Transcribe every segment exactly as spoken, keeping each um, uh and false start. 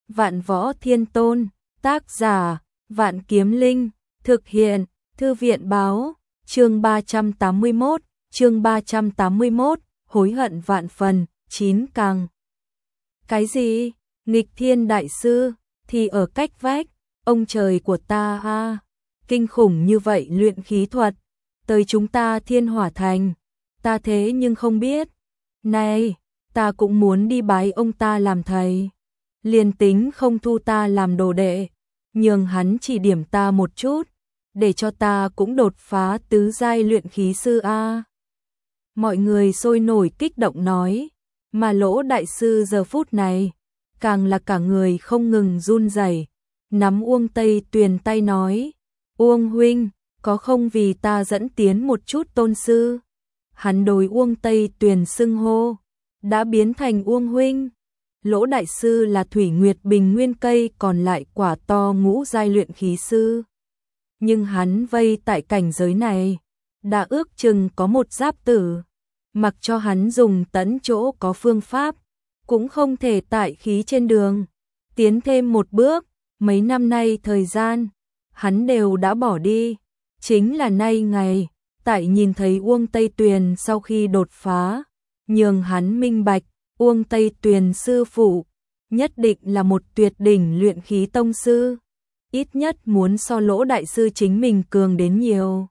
Vạn Võ Thiên Tôn, tác giả, Vạn Kiếm Linh, thực hiện, Thư viện báo, chương ba trăm tám mươi mốt, chương ba trăm tám mươi mốt, hối hận vạn phần, chín càng. Cái gì? Nghịch Thiên Đại Sư, thì ở cách vách, ông trời của ta a, à, kinh khủng như vậy luyện khí thuật, tới chúng ta Thiên Hỏa Thành, ta thế nhưng không biết. Này, ta cũng muốn đi bái ông ta làm thầy. Liền tính không thu ta làm đồ đệ, nhường hắn chỉ điểm ta một chút, để cho ta cũng đột phá tứ giai luyện khí sư a. Mọi người sôi nổi kích động nói, mà Lỗ đại sư giờ phút này, càng là cả người không ngừng run rẩy, nắm Uông Tây Tuyền tay nói, Uông huynh, có không vì ta dẫn tiến một chút tôn sư. Hắn đối Uông Tây Tuyền xưng hô, đã biến thành Uông huynh. Lỗ đại sư là Thủy Nguyệt Bình Nguyên cây còn lại quả to ngũ giai luyện khí sư. Nhưng hắn vây tại cảnh giới này, đã ước chừng có một giáp tử, mặc cho hắn dùng tấn chỗ có phương pháp, cũng không thể tại khí trên đường tiến thêm một bước. Mấy năm nay thời gian, hắn đều đã bỏ đi, chính là nay ngày, tại nhìn thấy Uông Tây Tuyền sau khi đột phá, nhường hắn minh bạch, Uông Tây Tuyền sư phụ, nhất định là một tuyệt đỉnh luyện khí tông sư, ít nhất muốn so Lỗ đại sư chính mình cường đến nhiều.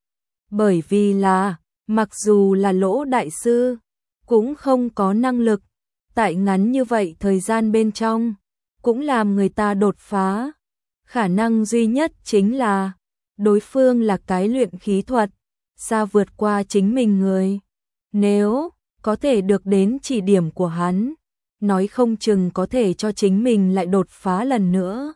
Bởi vì là, mặc dù là Lỗ đại sư, cũng không có năng lực, tại ngắn như vậy thời gian bên trong, cũng làm người ta đột phá. Khả năng duy nhất chính là, đối phương là cái luyện khí thuật, xa vượt qua chính mình người. Nếu có thể được đến chỉ điểm của hắn, nói không chừng có thể cho chính mình lại đột phá lần nữa.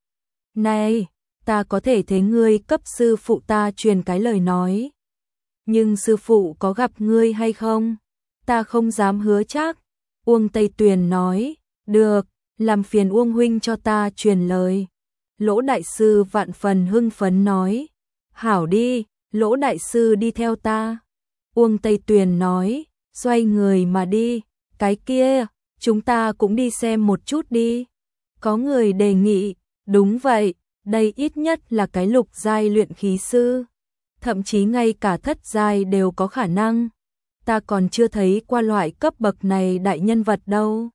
Này, ta có thể thấy ngươi cấp sư phụ ta truyền cái lời nói. Nhưng sư phụ có gặp ngươi hay không? Ta không dám hứa chắc. Uông Tây Tuyền nói, được, làm phiền Uông huynh cho ta truyền lời. Lỗ đại sư vạn phần hưng phấn nói, hảo đi, Lỗ đại sư đi theo ta. Uông Tây Tuyền nói, xoay người mà đi, cái kia, chúng ta cũng đi xem một chút đi. Có người đề nghị, đúng vậy, đây ít nhất là cái lục giai luyện khí sư, thậm chí ngay cả thất giai đều có khả năng. Ta còn chưa thấy qua loại cấp bậc này đại nhân vật đâu.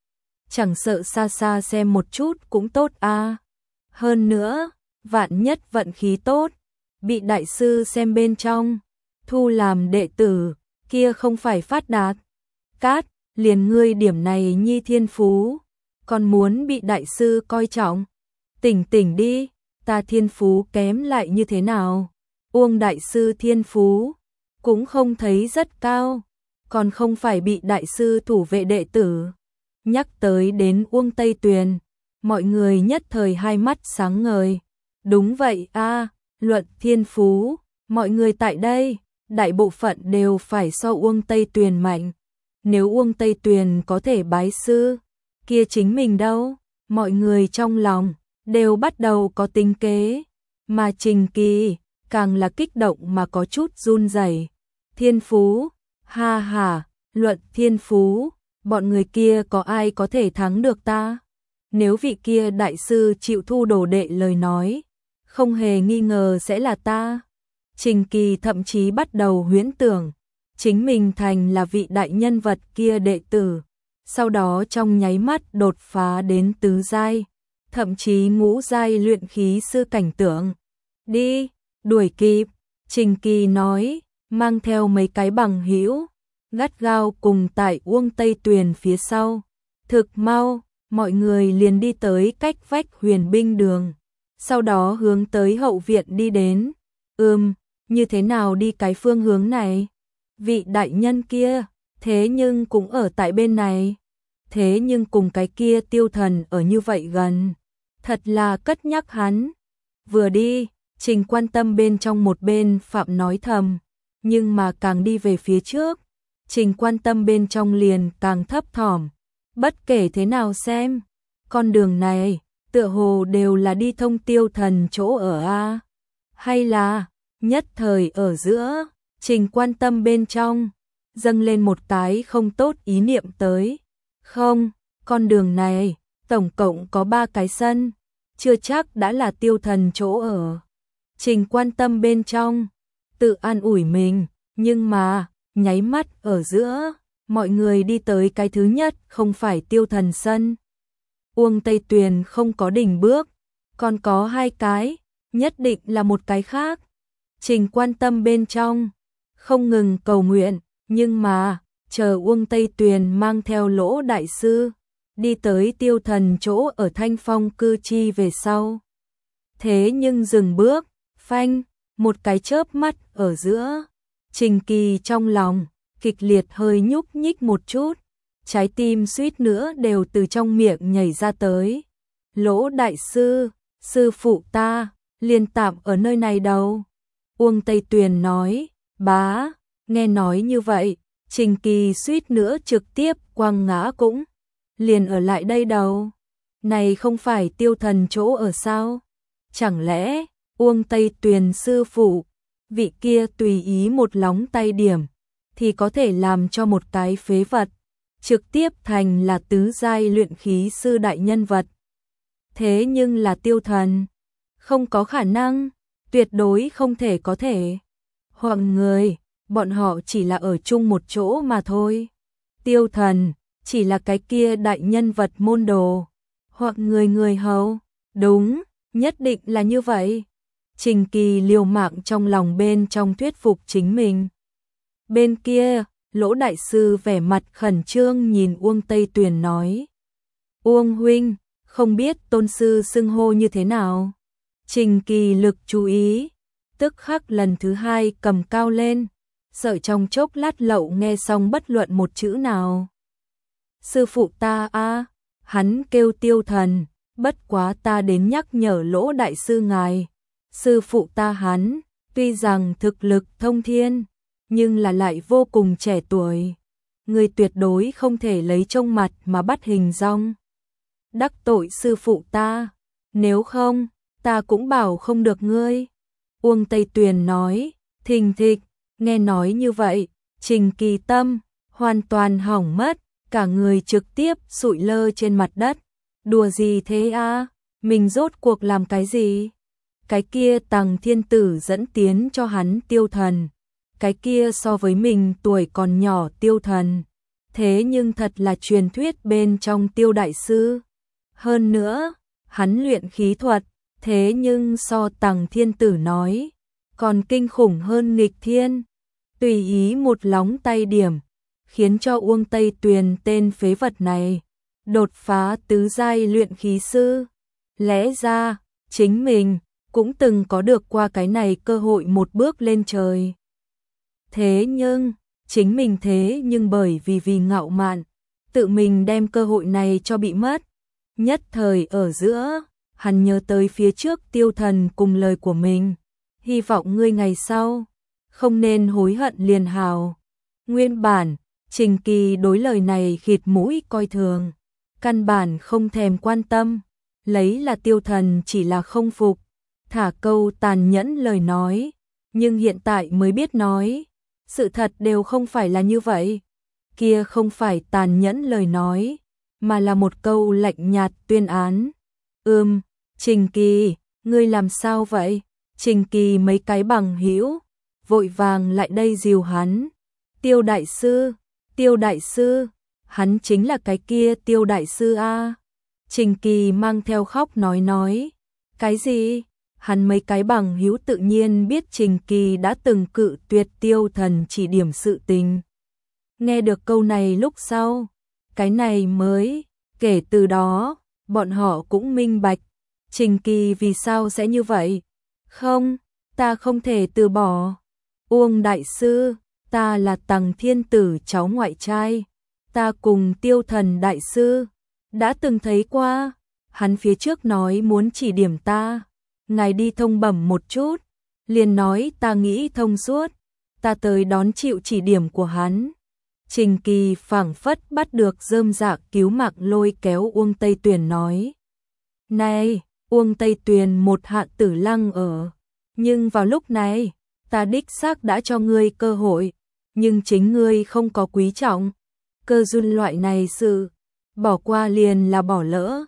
Chẳng sợ xa xa xem một chút cũng tốt a. À. Hơn nữa, vạn nhất vận khí tốt, bị đại sư xem bên trong, thu làm đệ tử, kia không phải phát đạt. Cát, liền ngươi điểm này nhi thiên phú, còn muốn bị đại sư coi trọng. Tỉnh tỉnh đi, ta thiên phú kém lại như thế nào? Uông đại sư thiên phú cũng không thấy rất cao, còn không phải bị đại sư thủ vệ đệ tử. Nhắc tới đến Uông Tây Tuyền, mọi người nhất thời hai mắt sáng ngời. Đúng vậy a, à, luận thiên phú, mọi người tại đây, đại bộ phận đều phải so Uông Tây Tuyền mạnh. Nếu Uông Tây Tuyền có thể bái sư, kia chính mình đâu? Mọi người trong lòng đều bắt đầu có tính kế, mà Trình Kỳ càng là kích động mà có chút run rẩy. Thiên phú, ha ha, luận thiên phú, bọn người kia có ai có thể thắng được ta? Nếu vị kia đại sư chịu thu đồ đệ lời nói, không hề nghi ngờ sẽ là ta. Trình Kỳ thậm chí bắt đầu huyễn tưởng, chính mình thành là vị đại nhân vật kia đệ tử, sau đó trong nháy mắt đột phá đến tứ giai, thậm chí ngũ giai luyện khí sư cảnh tượng. Đi, đuổi kịp, Trình Kỳ nói, mang theo mấy cái bằng hữu, gắt gao cùng tại Uông Tây Tuyền phía sau. Thực mau, mọi người liền đi tới cách vách Huyền Binh đường, sau đó hướng tới hậu viện đi đến. Ừm, như thế nào đi cái phương hướng này? Vị đại nhân kia, thế nhưng cũng ở tại bên này. Thế nhưng cùng cái kia tiêu thần ở như vậy gần. Thật là cất nhắc hắn. Vừa đi, Trình Quan Tâm bên trong một bên Phạm nói thầm. Nhưng mà càng đi về phía trước, Trình Quan Tâm bên trong liền càng thấp thỏm. Bất kể thế nào xem, con đường này, tựa hồ đều là đi thông tiêu thần chỗ ở a, hay là nhất thời ở giữa. Trình Quan Tâm bên trong dâng lên một cái không tốt ý niệm tới. Không, con đường này tổng cộng có ba cái sân, chưa chắc đã là tiêu thần chỗ ở. Trình quan tâm bên trong, tự an ủi mình, nhưng mà, nháy mắt ở giữa, mọi người đi tới cái thứ nhất không phải tiêu thần sân. Uông Tây Tuyền không có đỉnh bước, còn có hai cái, nhất định là một cái khác. Trình quan tâm bên trong, không ngừng cầu nguyện, nhưng mà, chờ Uông Tây Tuyền mang theo Lỗ đại sư, đi tới tiêu thần chỗ ở Thanh Phong cư chi về sau. Thế nhưng dừng bước, phanh, một cái chớp mắt ở giữa. Trình Kỳ trong lòng, kịch liệt hơi nhúc nhích một chút, trái tim suýt nữa đều từ trong miệng nhảy ra tới. Lỗ đại sư, sư phụ ta, liền tạm ở nơi này đâu. Uông Tây Tuyền nói, bá, nghe nói như vậy, Trình Kỳ suýt nữa trực tiếp quăng ngã cũng. Liền ở lại đây đâu. Này không phải tiêu thần chỗ ở sao? Chẳng lẽ, Uông Tây Tuyền sư phụ, vị kia tùy ý một lóng tay điểm, thì có thể làm cho một cái phế vật, trực tiếp thành là tứ giai luyện khí sư đại nhân vật. Thế nhưng là tiêu thần, không có khả năng, tuyệt đối không thể có thể. Hoặc người, bọn họ chỉ là ở chung một chỗ mà thôi. Tiêu thần, chỉ là cái kia đại nhân vật môn đồ, hoặc người người hầu, đúng, nhất định là như vậy. Trình Kỳ liều mạng trong lòng bên trong thuyết phục chính mình. Bên kia, Lỗ đại sư vẻ mặt khẩn trương nhìn Uông Tây Tuyền nói. Uông huynh, không biết tôn sư xưng hô như thế nào? Trình Kỳ lực chú ý, tức khắc lần thứ hai cầm cao lên, sợ trong chốc lát lậu nghe xong bất luận một chữ nào. Sư phụ ta a, hắn kêu tiêu thần, bất quá ta đến nhắc nhở Lỗ đại sư ngài. Sư phụ ta hắn, tuy rằng thực lực thông thiên, nhưng là lại vô cùng trẻ tuổi. Người tuyệt đối không thể lấy trông mặt mà bắt hình dong. Đắc tội sư phụ ta, nếu không, ta cũng bảo không được ngươi. Uông Tây Tuyền nói, thình thịch, nghe nói như vậy, Trình Kỳ tâm, hoàn toàn hỏng mất, cả người trực tiếp sụi lơ trên mặt đất. Đùa gì thế a? Mình rốt cuộc làm cái gì? Cái kia Tằng Thiên Tử dẫn tiến cho hắn tiêu thần, cái kia so với mình tuổi còn nhỏ tiêu thần, thế nhưng thật là truyền thuyết bên trong tiêu đại sư. Hơn nữa, hắn luyện khí thuật, thế nhưng so Tằng Thiên Tử nói, còn kinh khủng hơn nghịch thiên. Tùy ý một lóng tay điểm, khiến cho Uông Tây Tuyền tên phế vật này đột phá tứ giai luyện khí sư. Lẽ ra, chính mình cũng từng có được qua cái này cơ hội một bước lên trời. Thế nhưng, chính mình thế nhưng bởi vì vì ngạo mạn, tự mình đem cơ hội này cho bị mất. Nhất thời ở giữa, hắn nhớ tới phía trước tiêu thần cùng lời của mình. Hy vọng ngươi ngày sau, không nên hối hận liền hào. Nguyên bản, Trình Kỳ đối lời này khịt mũi coi thường, căn bản không thèm quan tâm, lấy là tiêu thần chỉ là không phục, thả câu tàn nhẫn lời nói, nhưng hiện tại mới biết nói, sự thật đều không phải là như vậy. Kia không phải tàn nhẫn lời nói, mà là một câu lạnh nhạt tuyên án. Ừm, Trình Kỳ, ngươi làm sao vậy? Trình Kỳ mấy cái bằng hữu vội vàng lại đây dìu hắn. Tiêu đại sư, Tiêu đại sư, hắn chính là cái kia Tiêu đại sư a. Trình Kỳ mang theo khóc nói nói, cái gì? Hắn mấy cái bằng hữu tự nhiên biết Trình Kỳ đã từng cự tuyệt tiêu thần chỉ điểm sự tình. Nghe được câu này lúc sau, cái này mới, kể từ đó, bọn họ cũng minh bạch, Trình Kỳ vì sao sẽ như vậy. Không, ta không thể từ bỏ. Uông đại sư, ta là Tằng Thiên Tử cháu ngoại trai, ta cùng tiêu thần đại sư đã từng thấy qua, hắn phía trước nói muốn chỉ điểm ta, ngài đi thông bẩm một chút, liền nói ta nghĩ thông suốt, ta tới đón chịu chỉ điểm của hắn. Trình Kỳ phảng phất bắt được rơm rạ cứu mạng lôi kéo Uông Tây Tuyền nói. Này, Uông Tây Tuyền một hạ tử lăng ở, nhưng vào lúc này, ta đích xác đã cho ngươi cơ hội, nhưng chính ngươi không có quý trọng, cơ duyên loại này sự, bỏ qua liền là bỏ lỡ,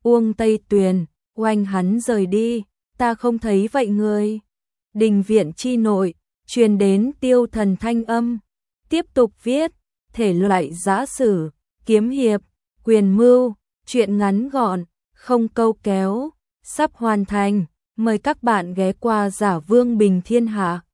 Uông Tây Tuyền, oanh hắn rời đi, ta không thấy vậy người. Đình viện chi nội, truyền đến Tiêu Thần thanh âm, tiếp tục viết, thể loại giã sử, kiếm hiệp, quyền mưu, truyện ngắn gọn, không câu kéo, sắp hoàn thành, mời các bạn ghé qua Giả Vương Bình Thiên Hạ.